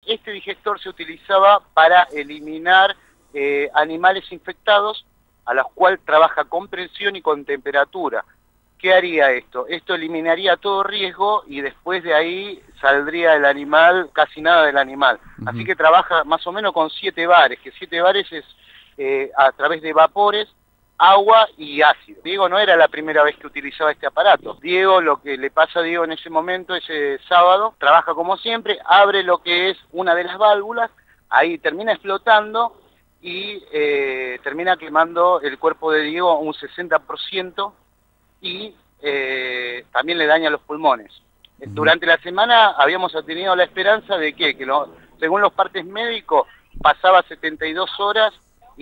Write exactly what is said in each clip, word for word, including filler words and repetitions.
este digestor se utilizaba para eliminar eh, animales infectados, a los cuales trabaja con presión y con temperatura. ¿Qué haría esto? Esto eliminaría todo riesgo y después de ahí saldría el animal, casi nada del animal. Uh-huh. Así que trabaja más o menos con siete bares, que siete bares es eh, a través de vapores, agua y ácido. Diego no era la primera vez que utilizaba este aparato. Diego, lo que le pasa a Diego en ese momento, ese sábado, trabaja como siempre, abre lo que es una de las válvulas, ahí termina explotando y eh, termina quemando el cuerpo de Diego un sesenta por ciento y eh, también le daña los pulmones. Uh-huh. Durante la semana habíamos tenido la esperanza de que, que lo, según los partes médicos, pasaba setenta y dos horas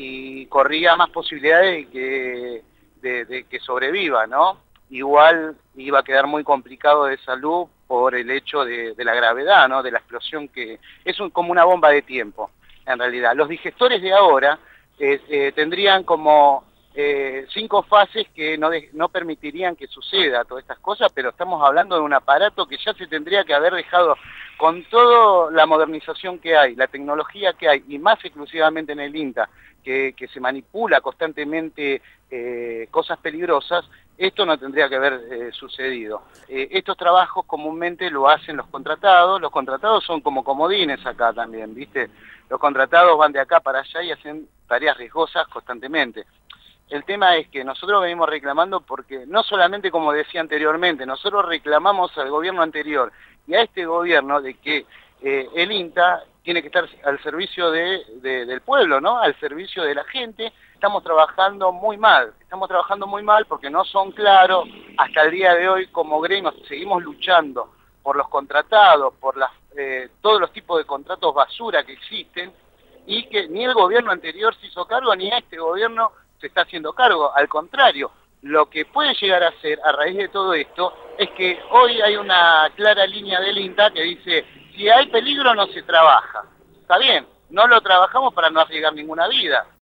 y corría más posibilidades de que, de, de que sobreviva, ¿no? Igual iba a quedar muy complicado de salud por el hecho de, de la gravedad, ¿no? De la explosión, que es un, como una bomba de tiempo, en realidad. Los digestores de ahora eh, eh, tendrían como eh, cinco fases que no, de, no permitirían que suceda todas estas cosas, pero estamos hablando de un aparato que ya se tendría que haber dejado, con toda la modernización que hay, la tecnología que hay, y más exclusivamente en el INTA, que, que se manipula constantemente eh, cosas peligrosas, esto no tendría que haber eh, sucedido. Eh, estos trabajos comúnmente lo hacen los contratados, los contratados son como comodines acá también, ¿viste? Los contratados van de acá para allá y hacen tareas riesgosas constantemente. El tema es que nosotros venimos reclamando porque, no solamente como decía anteriormente, nosotros reclamamos al gobierno anterior y a este gobierno de que eh, el INTA tiene que estar al servicio de, de, del pueblo, ¿no? Al servicio de la gente. Estamos trabajando muy mal, estamos trabajando muy mal porque no son claros. Hasta el día de hoy, como gremio, seguimos luchando por los contratados, por las, eh, todos los tipos de contratos basura que existen, y que ni el gobierno anterior se hizo cargo, ni este gobierno se está haciendo cargo. Al contrario, lo que puede llegar a ser a raíz de todo esto es que hoy hay una clara línea del INTA que dice: si hay peligro no se trabaja. Está bien, no lo trabajamos para no arriesgar ninguna vida,